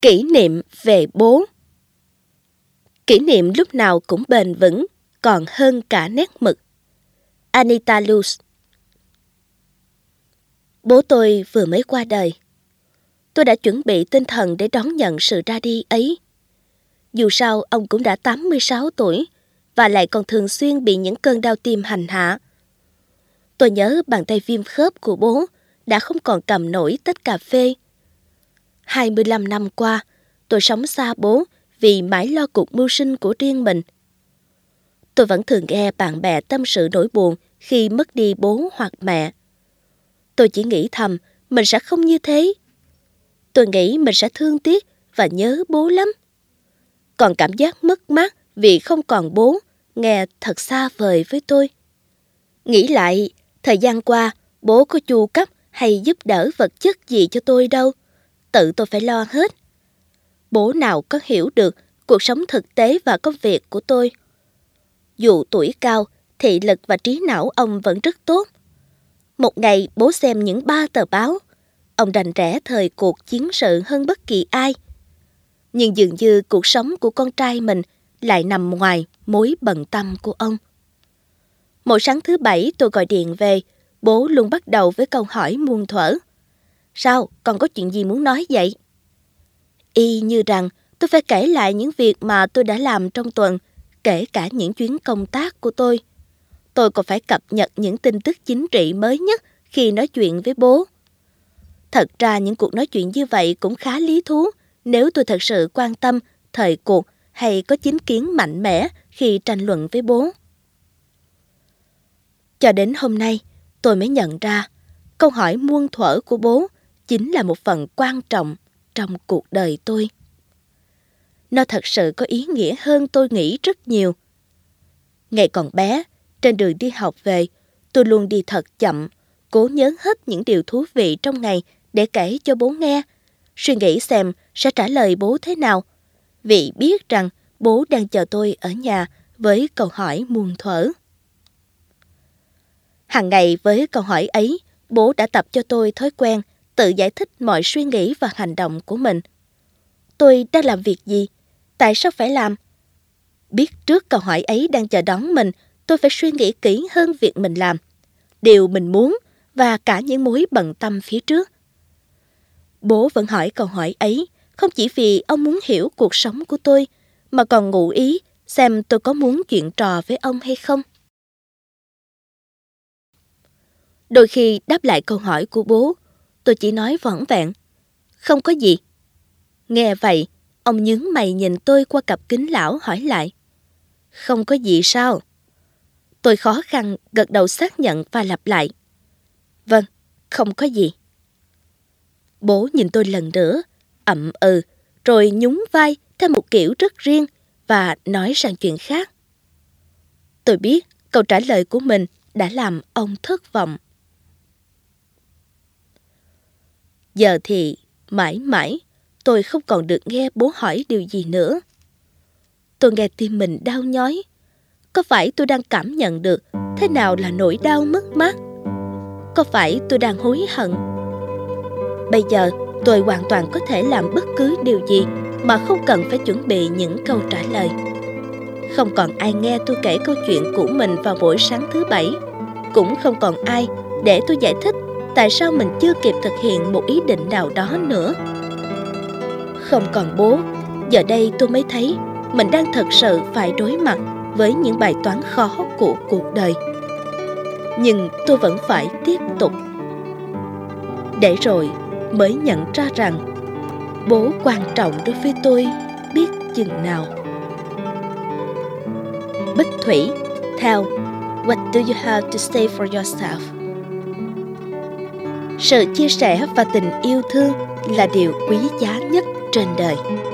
Kỷ niệm về bố. Kỷ niệm lúc nào cũng bền vững, còn hơn cả nét mực. Anita Loos. Bố tôi vừa mới qua đời. Tôi đã chuẩn bị tinh thần để đón nhận sự ra đi ấy. Dù sao, ông cũng đã 86 tuổi và lại còn thường xuyên bị những cơn đau tim hành hạ. Tôi nhớ bàn tay viêm khớp của bố đã không còn cầm nổi tách cà phê. 25 năm qua, tôi sống xa bố vì mãi lo cuộc mưu sinh của riêng mình. Tôi vẫn thường nghe bạn bè tâm sự nỗi buồn khi mất đi bố hoặc mẹ. Tôi chỉ nghĩ thầm mình sẽ không như thế. Tôi nghĩ mình sẽ thương tiếc và nhớ bố lắm. Còn cảm giác mất mát vì không còn bố nghe thật xa vời với tôi. Nghĩ lại, thời gian qua bố có chu cấp hay giúp đỡ vật chất gì cho tôi đâu. Tự tôi phải lo hết. Bố nào có hiểu được cuộc sống thực tế và công việc của tôi. Dù tuổi cao, thị lực và trí não ông vẫn rất tốt. Một ngày bố xem những 3 tờ báo, ông rành rẽ thời cuộc chiến sự hơn bất kỳ ai. Nhưng dường như cuộc sống của con trai mình lại nằm ngoài mối bận tâm của ông. Mỗi sáng thứ Bảy tôi gọi điện về, bố luôn bắt đầu với câu hỏi muôn thuở. Sao, con có chuyện gì muốn nói vậy? Y như rằng tôi phải kể lại những việc mà tôi đã làm trong tuần, kể cả những chuyến công tác của tôi. Tôi còn phải cập nhật những tin tức chính trị mới nhất khi nói chuyện với bố. Thật ra những cuộc nói chuyện như vậy cũng khá lý thú nếu tôi thật sự quan tâm thời cuộc hay có chính kiến mạnh mẽ khi tranh luận với bố. Cho đến hôm nay, tôi mới nhận ra câu hỏi muôn thuở của bố chính là một phần quan trọng trong cuộc đời tôi. Nó thật sự có ý nghĩa hơn tôi nghĩ rất nhiều. Ngày còn bé, trên đường đi học về, tôi luôn đi thật chậm, cố nhớ hết những điều thú vị trong ngày để kể cho bố nghe, suy nghĩ xem sẽ trả lời bố thế nào, vì biết rằng bố đang chờ tôi ở nhà với câu hỏi muôn thuở. Hàng ngày với câu hỏi ấy, bố đã tập cho tôi thói quen tự giải thích mọi suy nghĩ và hành động của mình. Tôi đang làm việc gì? Tại sao phải làm? Biết trước câu hỏi ấy đang chờ đón mình, tôi phải suy nghĩ kỹ hơn việc mình làm, điều mình muốn và cả những mối bận tâm phía trước. Bố vẫn hỏi câu hỏi ấy, không chỉ vì ông muốn hiểu cuộc sống của tôi, mà còn ngụ ý xem tôi có muốn chuyện trò với ông hay không. Đôi khi đáp lại câu hỏi của bố, tôi chỉ nói vỏn vẹn, không có gì. Nghe vậy, ông nhướng mày nhìn tôi qua cặp kính lão hỏi lại, không có gì sao? Tôi khó khăn gật đầu xác nhận và lặp lại, vâng, không có gì. Bố nhìn tôi lần nữa, ậm ừ, rồi nhún vai theo một kiểu rất riêng và nói sang chuyện khác. Tôi biết câu trả lời của mình đã làm ông thất vọng. Giờ thì mãi mãi tôi không còn được nghe bố hỏi điều gì nữa. Tôi nghe tim mình đau nhói. Có phải tôi đang cảm nhận được thế nào là nỗi đau mất mát? Có phải tôi đang hối hận? Bây giờ tôi hoàn toàn có thể làm bất cứ điều gì mà không cần phải chuẩn bị những câu trả lời. Không còn ai nghe tôi kể câu chuyện của mình vào buổi sáng thứ Bảy. Cũng không còn ai để tôi giải thích tại sao mình chưa kịp thực hiện một ý định nào đó nữa. Không còn bố, giờ đây tôi mới thấy mình đang thật sự phải đối mặt với những bài toán khó của cuộc đời. Nhưng tôi vẫn phải tiếp tục. Để rồi mới nhận ra rằng bố quan trọng đối với tôi biết chừng nào. Bích Thủy, theo What do you have to say for yourself? Sự chia sẻ và tình yêu thương là điều quý giá nhất trên đời.